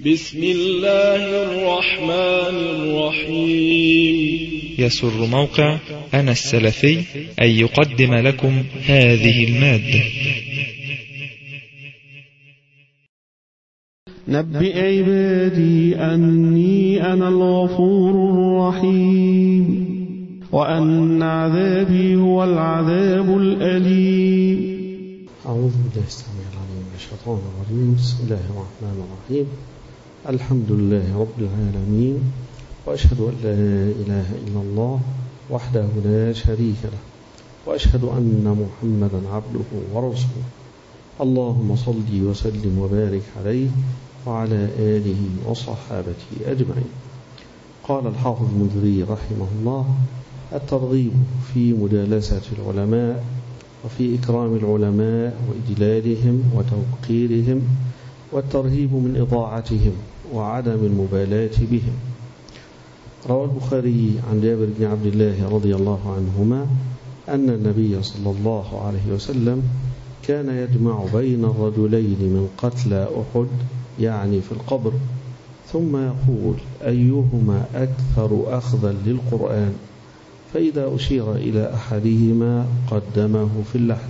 بسم الله الرحمن الرحيم. يسر موقع أنا السلفي أن يقدم لكم هذه المادة. نبئ عبادي أني أنا الغفور الرحيم وأن عذابي هو العذاب الأليم. أعوذ بالله السميع العليم من الشيطان الرجيم. بسم الله الرحمن الرحيم. الحمد لله رب العالمين، وأشهد أن لا إله إلا الله وحده لا شريك له، وأشهد أن محمدا عبده ورسوله. اللهم صل وسلم وبارك عليه وعلى آله وصحابته أجمعين. قال الحافظ المنذري رحمه الله: الترغيب في مجالسة العلماء وفي إكرام العلماء وإجلالهم وتوقيرهم، والترهيب من إضاعتهم وعدم المبالاة بهم. روى البخاري عن جابر بن عبد الله رضي الله عنهما أن النبي صلى الله عليه وسلم كان يجمع بين الرجلين من قتلى أحد، يعني في القبر، ثم يقول: أيهما أكثر أخذا للقرآن؟ فإذا أشير إلى أحدهما قدمه في اللحد.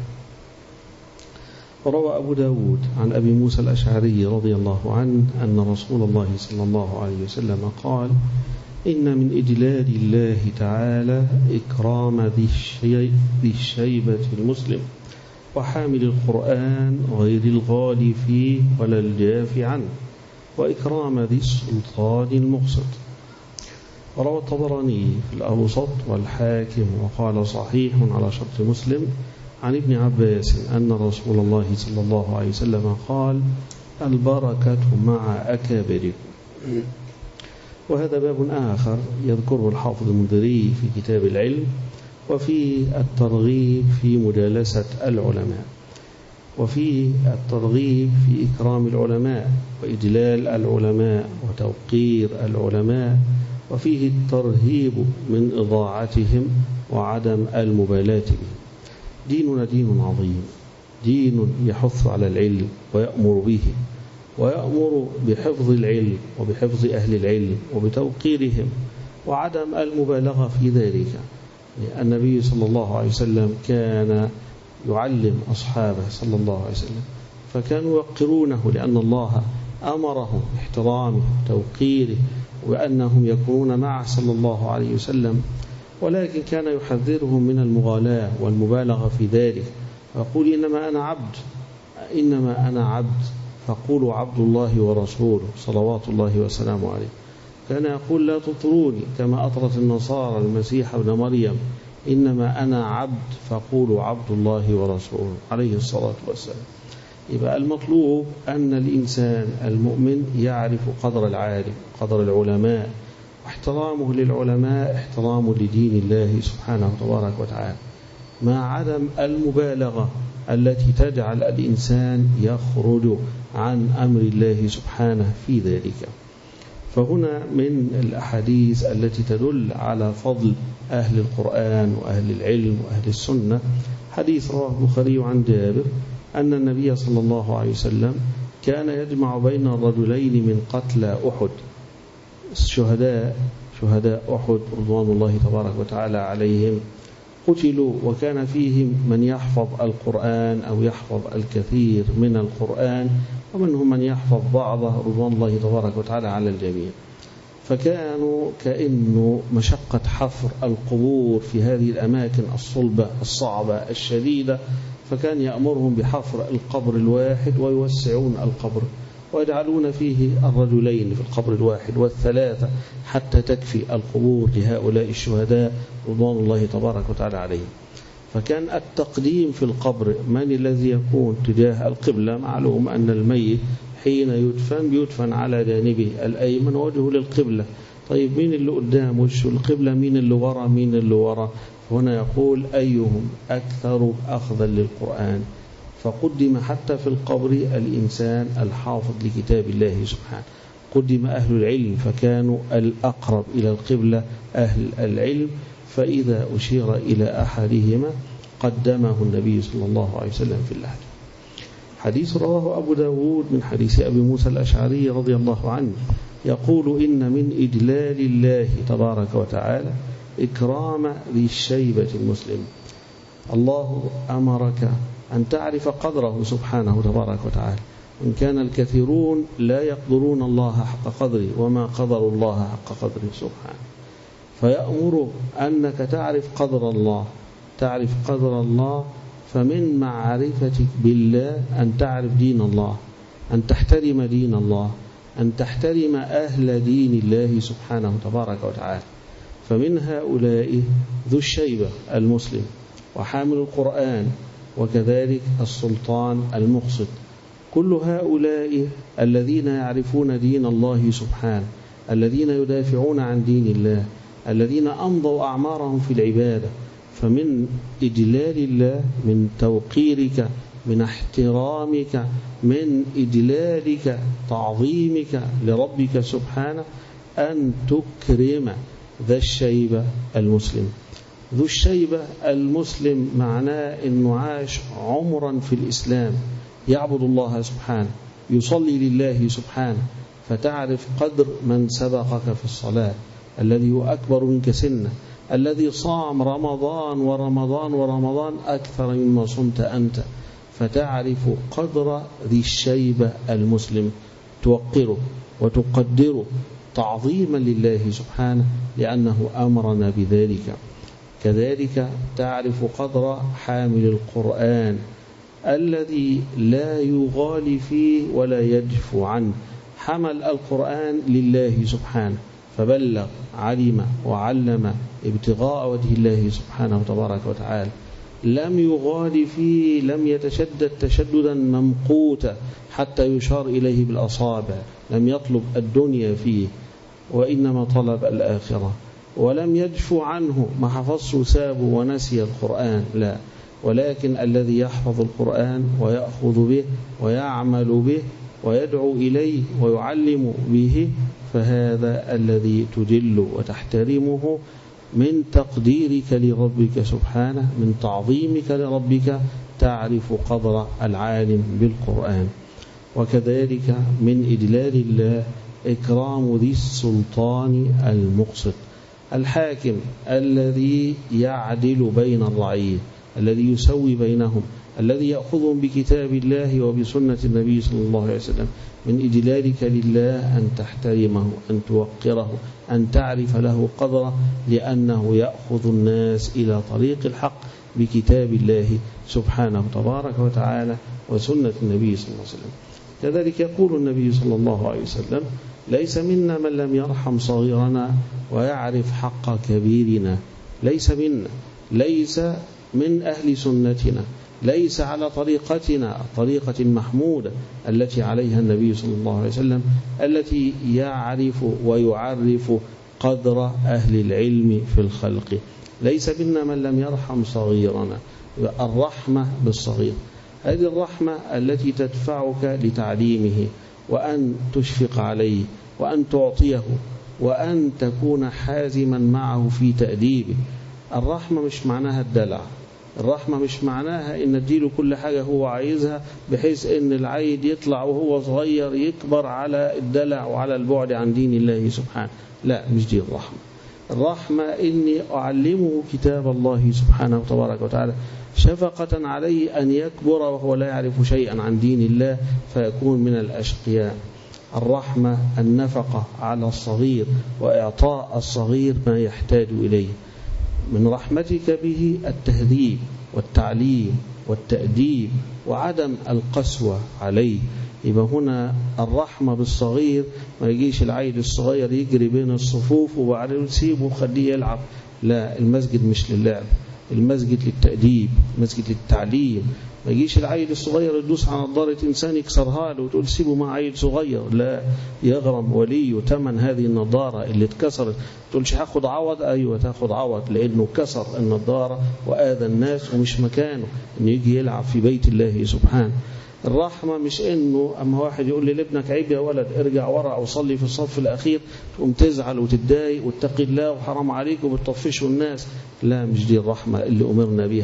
وروى أبو داود عن أبي موسى الأشعري رضي الله عنه أن رسول الله صلى الله عليه وسلم قال: إن من إجلال الله تعالى إكرام ذي الشيبة المسلم وحامل القرآن غير الغالي فيه ولا الجاف عنه، وإكرام ذي السلطان المقسط. وروى الطبراني في الأوسط والحاكم وقال صحيح على شرط مسلم عن ابن عباس أن رسول الله صلى الله عليه وسلم قال: البركة مع أكابركم. وهذا باب آخر يذكره الحافظ المنذري في كتاب العلم، وفي الترغيب في مجالسة العلماء، وفي الترغيب في إكرام العلماء وإجلال العلماء وتوقير العلماء، وفيه الترهيب من إضاعتهم وعدم المبالاة بهم. ديننا دين عظيم، دين يحث على العلم ويأمر به، ويأمر بحفظ العلم وبحفظ أهل العلم وبتوقيرهم وعدم المبالغة في ذلك. النبي صلى الله عليه وسلم كان يعلم أصحابه صلى الله عليه وسلم، فكانوا يوقرونه لأن الله أمرهم باحترامه وتوقيره وأنهم يكونون معه صلى الله عليه وسلم، ولكن كان يحذرهم من المغالاة والمبالغة في ذلك، ويقول: إنما أنا عبد فقولوا عبد الله ورسوله صلوات الله وسلامه عليه. كان يقول: لا تطروني كما أطرت النصارى المسيح ابن مريم، إنما أنا عبد فقولوا عبد الله ورسوله عليه الصلاة والسلام. يبقى المطلوب أن الإنسان المؤمن يعرف قدر العالم، قدر العلماء، واحترامه للعلماء احترام لدين الله سبحانه تبارك وتعالى، مع عدم المبالغة التي تجعل الإنسان يخرج عن أمر الله سبحانه في ذلك. فهنا من الأحاديث التي تدل على فضل أهل القرآن وأهل العلم وأهل السنة حديث رواه البخاري عن جابر أن النبي صلى الله عليه وسلم كان يجمع بين الرجلين من قتلى أحد، شهداء أحد رضوان الله تبارك وتعالى عليهم، قتلوا وكان فيهم من يحفظ القرآن أو يحفظ الكثير من القرآن، ومنهم من يحفظ بعضه رضوان الله تبارك وتعالى على الجميع. فكانوا كأنه مشقة حفر القبور في هذه الأماكن الصلبة الصعبة الشديدة، فكان يأمرهم بحفر القبر الواحد ويوسعون القبر ويجعلون فيه الرجلين في القبر الواحد والثلاثة حتى تكفي القبور لهؤلاء الشهداء رضوان الله تبارك وتعالى عليهم. فكان التقديم في القبر من الذي يكون تجاه القبلة. معلوم أن الميت حين يدفن على جانبه الأيمن وجهه للقبلة. طيب مين اللي قدام وجهه القبلة؟ مين اللي ورا؟ هنا يقول: أيهم أكثر أخذا للقرآن؟ فقدم حتى في القبر الإنسان الحافظ لكتاب الله سبحانه، قدم أهل العلم فكانوا الأقرب إلى القبلة أهل العلم، فإذا أشير إلى أحدهما قدمه النبي صلى الله عليه وسلم في اللحد. حديث رواه أبو داود من حديث أبي موسى الأشعري رضي الله عنه يقول إن من إجلال الله تبارك وتعالى إكرام ذي الشيبة المسلم. الله أمرك أن تعرف قدره سبحانه تبارك وتعالى، إن كان الكثيرون لا يقدرون الله حق قدره وما قدر الله حق قدره سبحانه، فيأمر أنك تعرف قدر الله. تعرف قدر الله، فمن معرفتك بالله أن تعرف دين الله، أن تحترم دين الله، أن تحترم أهل دين الله سبحانه تبارك وتعالى. فمن هؤلاء ذو الشيبة المسلم وحامل القرآن، وكذلك السلطان المقسط. كل هؤلاء الذين يعرفون دين الله سبحانه، الذين يدافعون عن دين الله، الذين أمضوا أعمارهم في العبادة. فمن إجلال الله، من توقيرك، من احترامك، من إجلالك، تعظيمك لربك سبحانه، أن تكرم ذا الشيبة المسلم. ذو الشيبة المسلم معناه أنه عاش عمرا في الإسلام يعبد الله سبحانه، يصلي لله سبحانه، فتعرف قدر من سبقك في الصلاة، الذي هو أكبر منك سنا، الذي صام رمضان ورمضان ورمضان أكثر مما صمت أنت، فتعرف قدر ذي الشيبة المسلم، توقره وتقدره تعظيما لله سبحانه لأنه أمرنا بذلك. كذلك تعرف قدر حامل القرآن الذي لا يغالي فيه ولا يجفو عنه، حمل القرآن لله سبحانه فبلغ، علم وعلم ابتغاء وجه الله سبحانه تبارك وتعالى، لم يغالي فيه، لم يتشدد تشددا ممقوتا حتى يشار إليه بالأصابع، لم يطلب الدنيا فيه وإنما طلب الآخرة، ولم يجفو عنه، ما حفظه سابه ونسي القرآن، لا، ولكن الذي يحفظ القرآن ويأخذ به ويعمل به ويدعو إليه ويعلم به، فهذا الذي تجل وتحترمه من تقديرك لربك سبحانه، من تعظيمك لربك، تعرف قدر العالم بالقرآن. وكذلك من إجلال الله إكرام ذي السلطان المقسط، الحاكم الذي يعدل بين الرعية، الذي يسوي بينهم، الذي يأخذهم بكتاب الله وبسنة النبي صلى الله عليه وسلم. من إجلالك لله أن تحترمه، أن توقره، أن تعرف له قدره، لأنه يأخذ الناس إلى طريق الحق بكتاب الله سبحانه تبارك وتعالى وسنة النبي صلى الله عليه وسلم. كذلك يقول النبي صلى الله عليه وسلم: ليس منا من لم يرحم صغيرنا ويعرف حق كبيرنا. ليس منا، ليس من أهل سنتنا، ليس على طريقتنا، الطريقة المحمودة التي عليها النبي صلى الله عليه وسلم، التي يعرف ويعرف قدر أهل العلم في الخلق. ليس منا من لم يرحم صغيرنا. الرحمة بالصغير، هذه الرحمة التي تدفعك لتعليمه، وأن تشفق عليه، وأن تعطيه، وأن تكون حازما معه في تأديبه. الرحمة مش معناها الدلع، الرحمة مش معناها إن اديله كل حاجة هو عايزها بحيث إن العيد يطلع وهو صغير يكبر على الدلع وعلى البعد عن دين الله سبحانه. لا، مش دي الرحمة. الرحمة إني أعلمه كتاب الله سبحانه تبارك وتعالى شفقة عليه أن يكبر وهو لا يعرف شيئا عن دين الله فيكون من الأشقياء. الرحمة النفقة على الصغير وإعطاء الصغير ما يحتاج إليه. من رحمتك به التهذيب والتعليم والتأديب وعدم القسوة عليه. يبقى هنا الرحمة بالصغير، ما يجيش العيل الصغير يجري بين الصفوف وبعدين تسيبه وخليه يلعب. لا، المسجد مش للعب، المسجد للتأديب، المسجد للتعليم. ما يجيش العيل الصغير يدوس على نظارة إنسان يكسرها له وتقول سيبه مع عيل صغير. لا، يغرم ولي ثمن هذه النظارة اللي اتكسرت. تقولش هاخد عوض؟ أيوة تاخد عوض، لأنه كسر النظارة وآذى الناس ومش مكانه إنه يجي يلعب في بيت الله سبحانه. الرحمة مش إنه أما واحد يقول لي لابنك عيب يا ولد ارجع ورا أو صلي في الصف الأخير تقوم تزعل وتتضايق واتقي الله وحرام عليك وبتطفشه الناس. لا، مش دي الرحمة اللي أمرنا بها.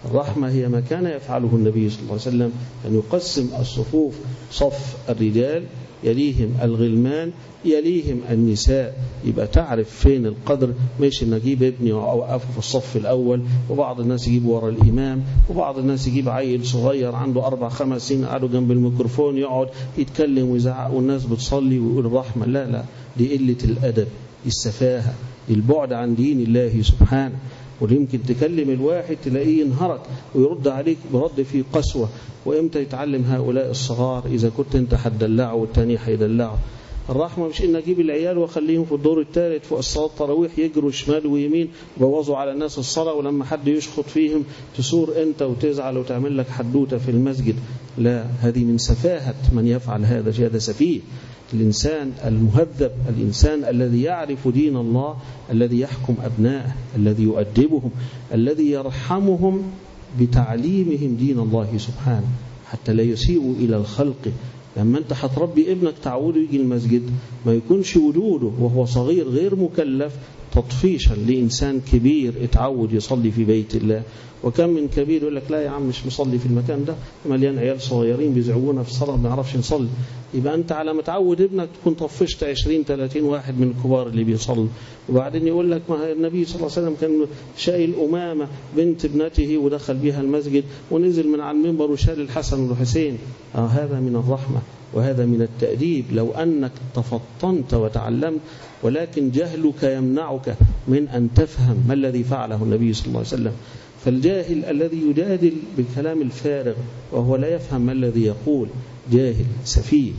الرحمة هي ما كان يفعله النبي صلى الله عليه وسلم، أن يقسم الصفوف، صف الرجال يليهم الغلمان يليهم النساء، يبقى تعرف فين القدر. مش ان اجيب ابني واوقفه في الصف الاول، وبعض الناس يجيب ورا الامام، وبعض الناس يجيب عيل صغير عنده 4-5 سنين قاعدوا جنب الميكروفون يقعد يتكلم ويزعق والناس بتصلي ويقول الرحمة. لا لا، دي قلة الادب، دي السفاهة، دي البعد عن دين الله سبحانه. ويمكن تكلم الواحد تلاقيه ينهرك ويرد عليك برد فيه قسوة. وإمتى يتعلم هؤلاء الصغار؟ إذا كنت أنت هتدلعه والتاني هيدلعه. الرحمة مش إن أجيب العيال وأخليهم في الدور الثالث فوق الصلاة التراويح يجروا شمال ويمين وبوظوا على الناس الصلاة، ولما حد يشخط فيهم تسور أنت وتزعل وتعمل لك حدوتة في المسجد. لا، هذه من سفاهة من يفعل هذا. هذا سفيه. الإنسان المهذب، الإنسان الذي يعرف دين الله، الذي يحكم أبنائه، الذي يؤدبهم، الذي يرحمهم بتعليمهم دين الله سبحانه حتى لا يسيئوا إلى الخلق. لما أنت هتربي ابنك تعوده يجي المسجد، ما يكونش وجوده وهو صغير غير مكلف تطفيشا لإنسان كبير اتعود يصلي في بيت الله. وكم من كبير يقول لك لا يا عم مش مصلي في المكان ده، مليان عيال صغيرين بيزعجونا في الصلاة ما نعرفش نصلي. يبقى أنت على ما تعود ابنك تكون طفشت 20-30 واحد من الكبار اللي بيصلوا. وبعدين يقول لك ما النبي صلى الله عليه وسلم كان شايل أمامة بنت ابنته ودخل بها المسجد ونزل من على المنبر وشال الحسن والحسين. هذا من الرحمة وهذا من التأديب. لو أنك تفطنت وتعلمت، ولكن جهلك يمنعك من أن تفهم ما الذي فعله النبي صلى الله عليه وسلم. فالجاهل الذي يجادل بالكلام الفارغ وهو لا يفهم ما الذي يقول جاهل سفيه.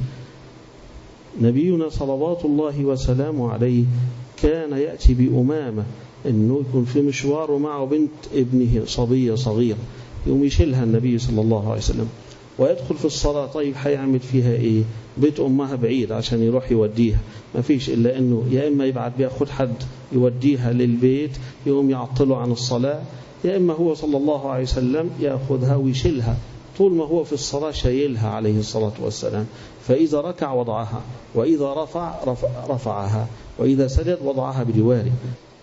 نبينا صلوات الله وسلامه عليه كان يأتي بأمامة أنه يكون في مشوار معه بنت ابنه صبية صغيرة، يوم يشيلها النبي صلى الله عليه وسلم ويدخل في الصلاة. طيب هيعمل فيها إيه؟ بيت أمها بعيد عشان يروح يوديها، ما فيش إلا أنه يا إما يبعت بيها خد حد يوديها للبيت يوم يعطله عن الصلاة، يا إما هو صلى الله عليه وسلم يأخذها ويشيلها طول ما هو في الصلاة شايلها عليه الصلاة والسلام. فإذا ركع وضعها، وإذا رفعها، وإذا سجد وضعها بجواره.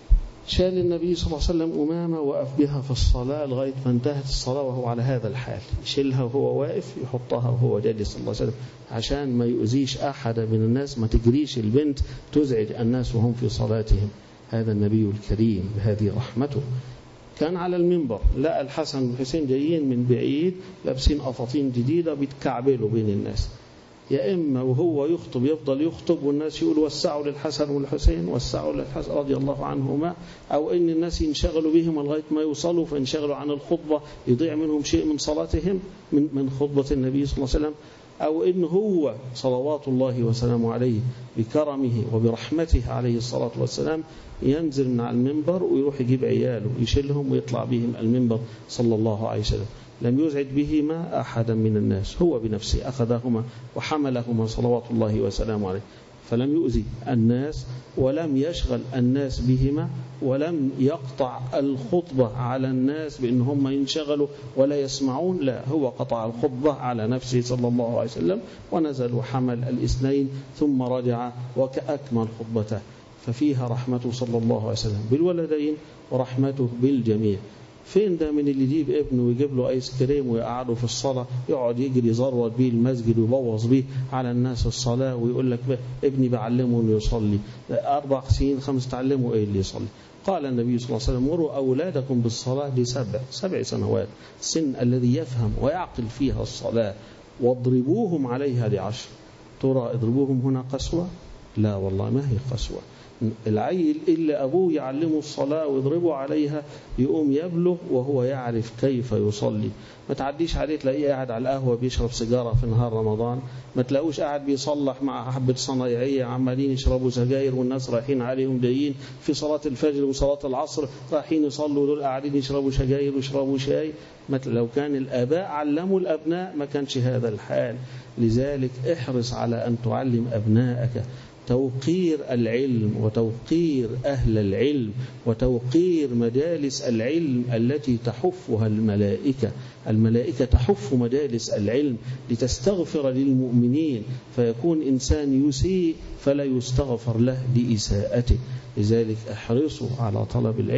شال النبي صلى الله عليه وسلم أمامة وقف بها في الصلاة لغاية ما انتهت الصلاة وهو على هذا الحال، يشيلها وهو واقف يحطها وهو جالس صلى الله عليه وسلم عشان ما يؤذيش أحد من الناس، ما تجريش البنت تزعج الناس وهم في صلاتهم. هذا النبي الكريم بهذه رحمته. كان على المنبر لقى الحسن والحسين جايين من بعيد لابسين قفاطين جديدة بيتكعبلوا بين الناس، يا إما وهو يخطب يفضل يخطب والناس يقول وسعوا للحسن والحسين وسعوا للحسن رضي الله عنهما، أو إن الناس ينشغلوا بهم لغاية ما يوصلوا فينشغلوا عن الخطبة يضيع منهم شيء من صلاتهم من خطبة النبي صلى الله عليه وسلم، أو إن هو صلوات الله وسلامه عليه بكرمه وبرحمته عليه الصلاة والسلام ينزل من على المنبر ويروح يجيب عياله يشيلهم ويطلع بهم المنبر صلى الله عليه وسلم. لم يزعج بهما أحدا من الناس، هو بنفسه أخذهما وحملهما صلوات الله وسلامه عليه، فلم يؤذي الناس ولم يشغل الناس بهما، ولم يقطع الخطبة على الناس بأن هم ينشغلوا ولا يسمعون. لا، هو قطع الخطبة على نفسه صلى الله عليه وسلم ونزل وحمل الاثنين ثم رجع وكأكمل خطبته. ففيها رحمته صلى الله عليه وسلم بالولدين ورحمته بالجميع. فين ده من اللي يجيب ابنه ويجيب له ايس كريم ويقعده في الصلاة يقعد يجري يزرود بيه المسجد ويبوظ بيه على الناس الصلاة ويقول لك ابني بعلمه انه يصلي 4 سنين 5 تعلمه ايه اللي يصلي؟ قال النبي صلى الله عليه وسلم مروا أولادكم بالصلاة ل7 سنوات، السن الذي يفهم ويعقل فيها الصلاة، واضربوهم عليها ل10. ترى اضربوهم هنا قسوة؟ لا والله ما هي قسوة. العيل إلا أبوه يعلمه الصلاة ويضربه عليها يقوم يبلغ وهو يعرف كيف يصلي. ما تعديش عليه تلاقيه قاعد على القهوة بيشرب سيجارة في نهار رمضان، ما تلاقوش قاعد بيصلح مع حبة صنايعية عمالين يشربوا سجاير والناس رايحين عليهم جايين في صلاة الفجر وصلاة العصر رايحين يصلوا دول قاعدين يشربوا سجاير ويشربوا شاي. لو كان الآباء علموا الأبناء ما كانش هذا الحال. لذلك احرص على أن تعلم أبنائك توقير العلم وتوقير أهل العلم وتوقير مجالس العلم التي تحفها الملائكة. الملائكة تحف مجالس العلم لتستغفر للمؤمنين، فيكون إنسان يسيء فلا يستغفر له لإساءته. لذلك احرصوا على طلب العلم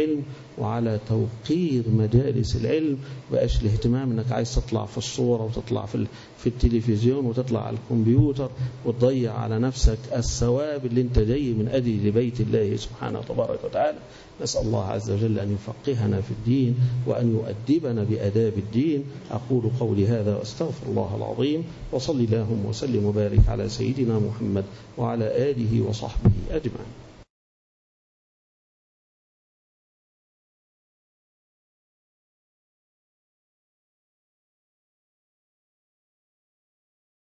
وعلى توقير مجالس العلم، وبقاش الاهتمام انك عايز تطلع في الصورة وتطلع في التلفزيون وتطلع على الكمبيوتر وتضيع على نفسك الثواب اللي انت جاي من أجل بيت الله سبحانه تبارك وتعالى. نسأل الله عز وجل أن يفقهنا في الدين وأن يؤدبنا بآداب الدين. أقول قولي هذا وأستغفر الله العظيم، وصلي اللهم وسلم وبارك على سيدنا محمد وعلى آله وصحبه أجمعين.